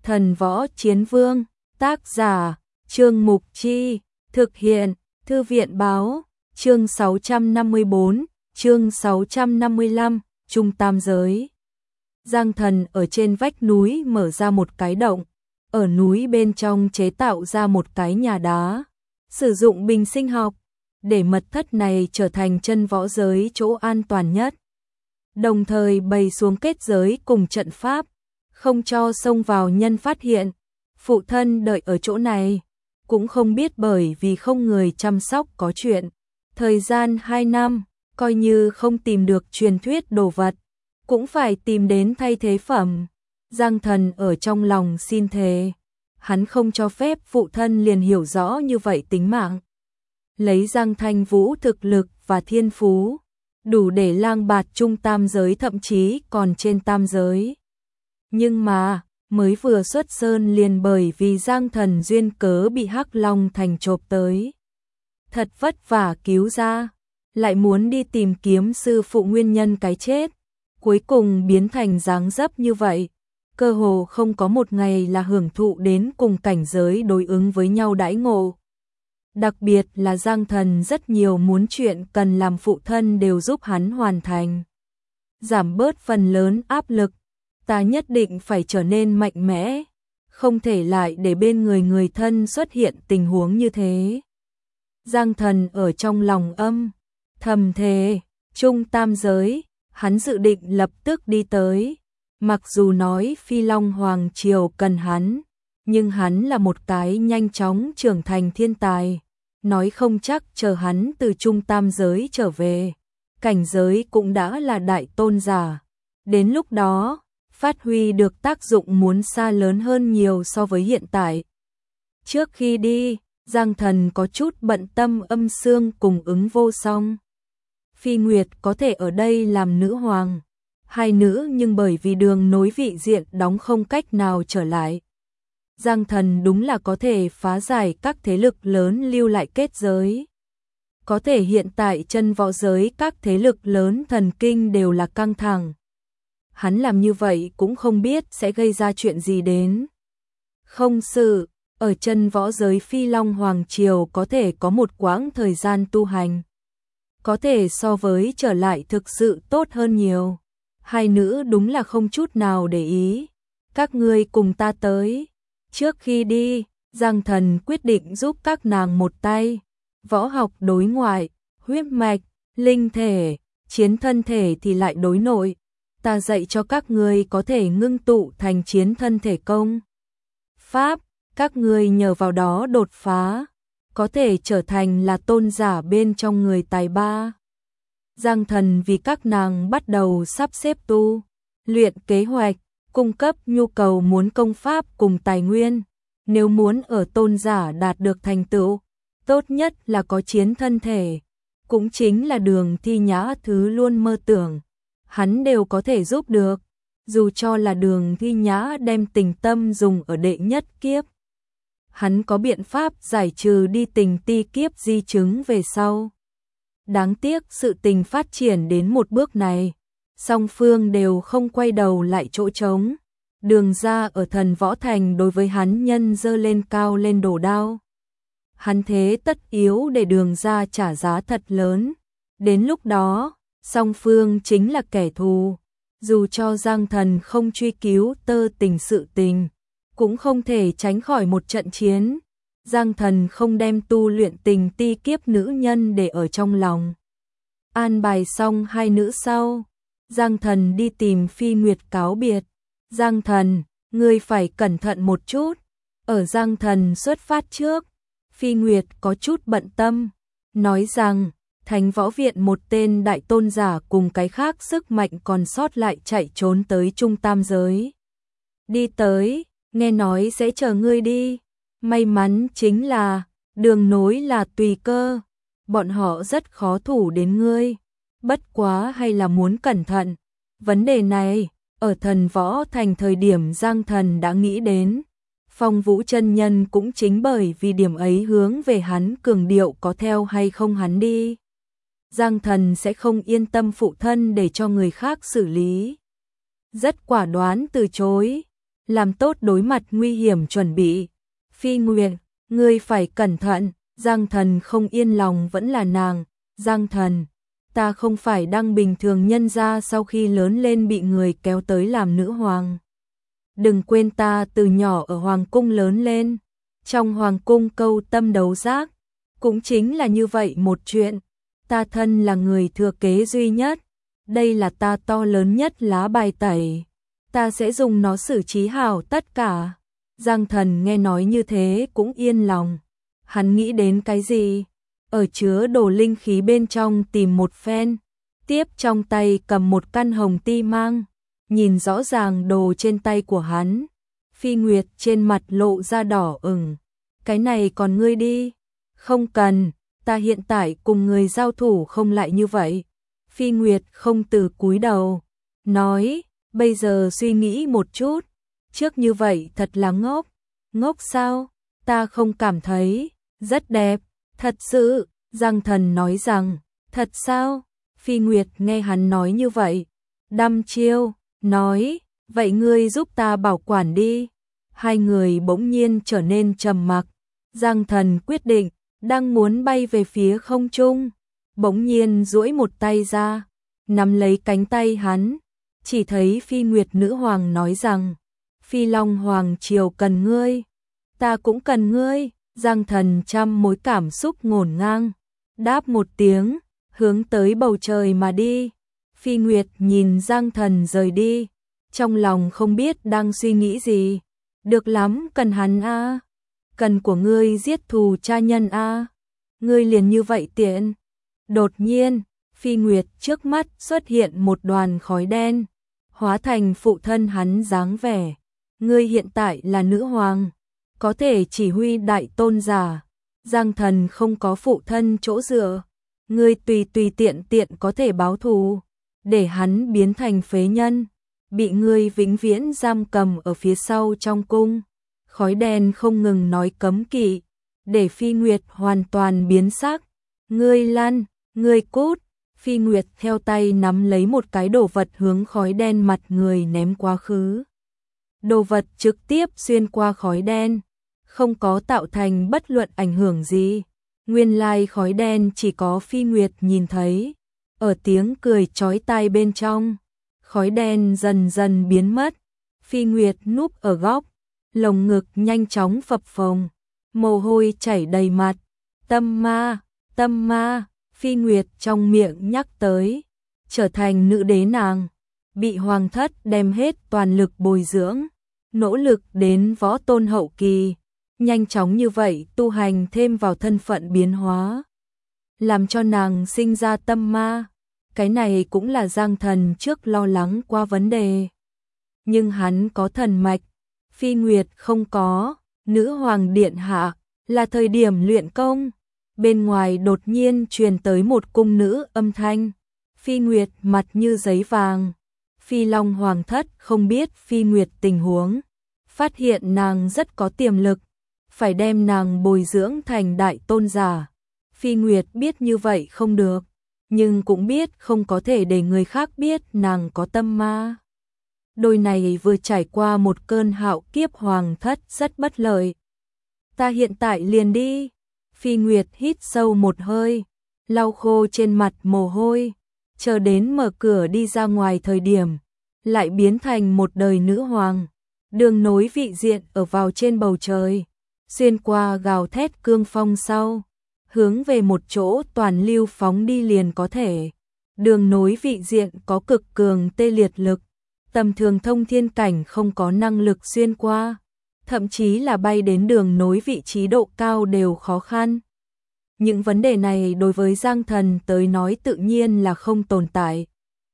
Thần Võ Chiến Vương, tác giả, Trương Mục Chi, thực hiện, Thư viện Báo, chương 654, chương 655, Trung Tam Giới. Giang Thần ở trên vách núi mở ra một cái động, ở núi bên trong chế tạo ra một cái nhà đá, sử dụng bình sinh học, để mật thất này trở thành chân võ giới chỗ an toàn nhất. Đồng thời bày xuống kết giới cùng trận pháp, không cho xông vào nhân phát hiện. Phụ thân đợi ở chỗ này, cũng không biết bởi vì không người chăm sóc có chuyện. Thời gian 2 năm, coi như không tìm được truyền thuyết đồ vật, cũng phải tìm đến thay thế phẩm. Giang Thần ở trong lòng xin thề, hắn không cho phép phụ thân liền hiểu rõ như vậy tính mạng. Lấy Giang Thanh Vũ thực lực và thiên phú, đủ để lang bạt trung tam giới, thậm chí còn trên tam giới. Nhưng mà, mới vừa xuất sơn liền bởi vì Giang Thần duyên cớ bị Hắc Long Thành chộp tới. Thật vất vả cứu ra, lại muốn đi tìm kiếm sư phụ nguyên nhân cái chết, cuối cùng biến thành dáng dấp như vậy. Cơ hồ không có một ngày là hưởng thụ đến cùng cảnh giới đối ứng với nhau đãi ngộ. Đặc biệt là Giang Thần rất nhiều muốn chuyện cần làm phụ thân đều giúp hắn hoàn thành. Giảm bớt phần lớn áp lực, ta nhất định phải trở nên mạnh mẽ, không thể lại để bên người thân xuất hiện tình huống như thế. Giang Thần ở trong lòng thầm thề, Trung tam giới, hắn dự định lập tức đi tới. Mặc dù nói Phi Long Hoàng Triều cần hắn, nhưng hắn là một cái nhanh chóng trưởng thành thiên tài. Nói không chắc chờ hắn từ Trung tam giới trở về, cảnh giới cũng đã là đại tôn giả. Đến lúc đó, phát huy được tác dụng muốn xa lớn hơn nhiều so với hiện tại. Trước khi đi, Giang Thần có chút bận tâm Âm Xương cùng Ứng Vô Song. Phi Nguyệt có thể ở đây làm nữ hoàng, hai nữ nhưng bởi vì đường nối vị diện đóng không cách nào trở lại. Giang Thần đúng là có thể phá giải các thế lực lớn lưu lại kết giới. Có thể hiện tại chân võ giới các thế lực lớn thần kinh đều là căng thẳng. Hắn làm như vậy cũng không biết sẽ gây ra chuyện gì đến. Không sự, ở chân võ giới Phi Long Hoàng Triều có thể có một quãng thời gian tu hành. Có thể so với trở lại thực sự tốt hơn nhiều. Hai nữ đúng là không chút nào để ý. Các ngươi cùng ta tới. Trước khi đi, Giang Thần quyết định giúp các nàng một tay. Võ học đối ngoại, huyết mạch, linh thể, chiến thân thể thì lại đối nội. Ta dạy cho các ngươi có thể ngưng tụ thành chiến thân thể công pháp, các ngươi nhờ vào đó đột phá, có thể trở thành là tôn giả bên trong người tài ba. Giang Thần vì các nàng bắt đầu sắp xếp tu luyện kế hoạch, cung cấp nhu cầu muốn công pháp cùng tài nguyên. Nếu muốn ở tôn giả đạt được thành tựu, tốt nhất là có chiến thân thể, cũng chính là Đường Thi Nhã thứ luôn mơ tưởng. Hắn đều có thể giúp được, dù cho là Đường Thi Nhã đem tình tâm dùng ở đệ nhất kiếp. Hắn có biện pháp giải trừ đi tình ti kiếp di chứng về sau. Đáng tiếc sự tình phát triển đến một bước này, song phương đều không quay đầu lại chỗ trống. Đường ra ở Thần Võ Thành đối với hắn nhân dơ lên cao lên đổ đao. Hắn thế tất yếu để Đường ra trả giá thật lớn. Đến lúc đó, song phương chính là kẻ thù. Dù cho Giang Thần không truy cứu tơ tình sự tình, cũng không thể tránh khỏi một trận chiến. Giang Thần không đem tu luyện tình ti kiếp nữ nhân để ở trong lòng. An bài xong hai nữ sau, Giang Thần đi tìm Phi Nguyệt cáo biệt. Giang Thần, ngươi phải cẩn thận một chút. Ở Giang Thần xuất phát trước, Phi Nguyệt có chút bận tâm, nói rằng Thánh Võ Viện một tên đại tôn giả cùng cái khác sức mạnh còn sót lại chạy trốn tới Trung tam giới. Đi tới, nghe nói sẽ chờ ngươi đi. May mắn chính là, đường nối là tùy cơ, bọn họ rất khó thủ đến ngươi. Bất quá hay là muốn cẩn thận. Vấn đề này, ở Thần Võ Thành thời điểm Giang Thần đã nghĩ đến. Phong Vũ chân nhân cũng chính bởi vì điểm ấy hướng về hắn cường điệu có theo hay không hắn đi. Giang Thần sẽ không yên tâm phụ thân để cho người khác xử lý. Rất quả đoán từ chối. làm tốt đối mặt nguy hiểm chuẩn bị. Phi Nguyệt, ngươi phải cẩn thận, Giang Thần không yên lòng vẫn là nàng. Giang Thần, ta không phải đang bình thường nhân gia sau khi lớn lên bị người kéo tới làm nữ hoàng. Đừng quên ta từ nhỏ ở Hoàng cung lớn lên, trong Hoàng cung câu tâm đấu giác, cũng chính là như vậy một chuyện. Ta thân là người thừa kế duy nhất, đây là ta to lớn nhất lá bài tẩy, ta sẽ dùng nó xử trí hảo tất cả. Giang Thần nghe nói như thế cũng yên lòng. Hắn nghĩ đến cái gì? Ở chứa đồ linh khí bên trong tìm một phen, tiếp trong tay cầm một căn hồng ti mang, nhìn rõ ràng đồ trên tay của hắn. Phi Nguyệt trên mặt lộ ra đỏ ửng. Cái này còn ngươi đi. Không cần, ta hiện tại cùng người giao thủ không lại như vậy. Phi Nguyệt không từ cúi đầu, nói, bây giờ suy nghĩ một chút, trước như vậy thật là ngốc. Ngốc sao? Ta không cảm thấy, rất đẹp, thật sự. Giang Thần nói rằng, thật sao? Phi Nguyệt nghe hắn nói như vậy, đăm chiêu, nói, vậy ngươi giúp ta bảo quản đi. Hai người bỗng nhiên trở nên trầm mặc. Giang Thần quyết định, đang muốn bay về phía không trung, bỗng nhiên duỗi một tay ra, nắm lấy cánh tay hắn, chỉ thấy Phi Nguyệt nữ hoàng nói rằng, Phi Long hoàng triều cần ngươi, ta cũng cần ngươi. Giang Thần trăm mối cảm xúc ngổn ngang, đáp một tiếng, hướng tới bầu trời mà đi. Phi Nguyệt nhìn Giang Thần rời đi, trong lòng không biết đang suy nghĩ gì. Được lắm, cần hắn a, cần của ngươi giết thù cha nhân a, ngươi liền như vậy tiện. Đột nhiên, Phi Nguyệt trước mắt xuất hiện một đoàn khói đen, hóa thành phụ thân hắn dáng vẻ. Ngươi hiện tại là nữ hoàng, có thể chỉ huy đại tôn giả. Giang Thần không có phụ thân chỗ dựa, ngươi tùy tiện có thể báo thù, để hắn biến thành phế nhân, bị ngươi vĩnh viễn giam cầm ở phía sau trong cung. Khói đen không ngừng nói cấm kỵ, để Phi Nguyệt hoàn toàn biến sắc. Ngươi lăn, ngươi cút. Phi Nguyệt theo tay nắm lấy một cái đồ vật hướng khói đen mặt người ném quá khứ. Đồ vật trực tiếp xuyên qua khói đen, không có tạo thành bất luận ảnh hưởng gì. Nguyên lai khói đen chỉ có Phi Nguyệt nhìn thấy. Ở tiếng cười chói tai bên trong, khói đen dần dần biến mất. Phi Nguyệt núp ở góc, lồng ngực nhanh chóng phập phồng, mồ hôi chảy đầy mặt. Tâm ma, Phi Nguyệt trong miệng nhắc tới, trở thành nữ đế nàng, bị hoàng thất đem hết toàn lực bồi dưỡng, nỗ lực đến võ tôn hậu kỳ, nhanh chóng như vậy tu hành thêm vào thân phận biến hóa, làm cho nàng sinh ra tâm ma. Cái này cũng là Giang Thần trước lo lắng qua vấn đề. Nhưng hắn có thần mạch, Phi Nguyệt không có. Nữ hoàng điện hạ, là thời điểm luyện công. Bên ngoài đột nhiên truyền tới một cung nữ âm thanh. Phi Nguyệt mặt như giấy vàng. Phi Long hoàng thất không biết Phi Nguyệt tình huống, phát hiện nàng rất có tiềm lực, phải đem nàng bồi dưỡng thành đại tôn giả. Phi Nguyệt biết như vậy không được, nhưng cũng biết không có thể để người khác biết nàng có tâm ma. Đôi này vừa trải qua một cơn hạo kiếp hoàng thất rất bất lợi. Ta hiện tại liền đi. Phi Nguyệt hít sâu một hơi, lau khô trên mặt mồ hôi, chờ đến mở cửa đi ra ngoài thời điểm, lại biến thành một đời nữ hoàng. Đường nối vị diện ở vào trên bầu trời, xuyên qua gào thét cương phong sau, hướng về một chỗ toàn lưu phóng đi liền có thể. Đường nối vị diện có cực cường tê liệt lực, tầm thường thông thiên cảnh không có năng lực xuyên qua, thậm chí là bay đến đường nối vị trí độ cao đều khó khăn. Những vấn đề này đối với Giang Thần tới nói tự nhiên là không tồn tại.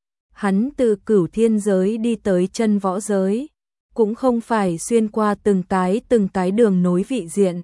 Hắn từ cửu thiên giới đi tới chân võ giới, cũng không phải xuyên qua từng cái đường nối vị diện,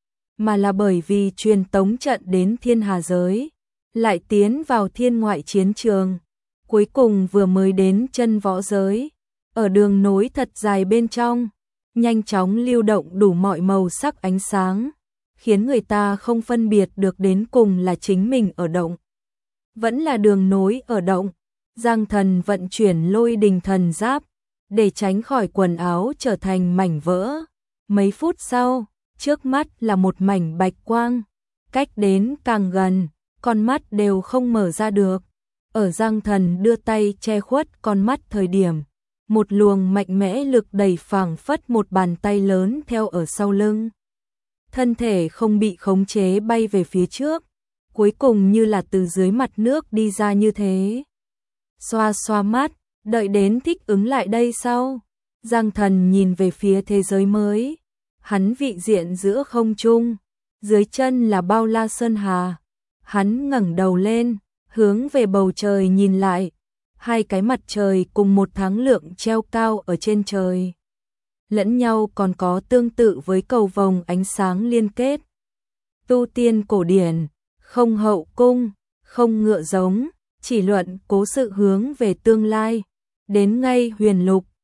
mà là bởi vì truyền tống trận đến thiên hà giới, lại tiến vào thiên ngoại chiến trường, cuối cùng vừa mới đến chân võ giới. Ở đường nối thật dài bên trong, nhanh chóng lưu động đủ mọi màu sắc ánh sáng, khiến người ta không phân biệt được đến cùng là chính mình ở động, vẫn là đường nối ở động. Giang Thần vận chuyển lôi đình thần giáp, để tránh khỏi quần áo trở thành mảnh vỡ. Mấy phút sau, trước mắt là một mảnh bạch quang, cách đến càng gần, con mắt đều không mở ra được. Ở Giang Thần đưa tay che khuất con mắt thời điểm, một luồng mạnh mẽ lực đẩy phảng phất một bàn tay lớn theo ở sau lưng. Thân thể không bị khống chế bay về phía trước, cuối cùng như là từ dưới mặt nước đi ra như thế. Xoa xoa mắt, đợi đến thích ứng lại đây sau, Giang Thần nhìn về phía thế giới mới. Hắn vị diện giữa không trung, dưới chân là bao la sơn hà. Hắn ngẩng đầu lên, hướng về bầu trời nhìn lại, hai cái mặt trời cùng một tháng lượng treo cao ở trên trời. Lẫn nhau còn có tương tự với cầu vồng ánh sáng liên kết. Tu tiên cổ điển, không hậu cung, không ngựa giống, chỉ luận cố sự hướng về tương lai. Đến ngay huyền lục,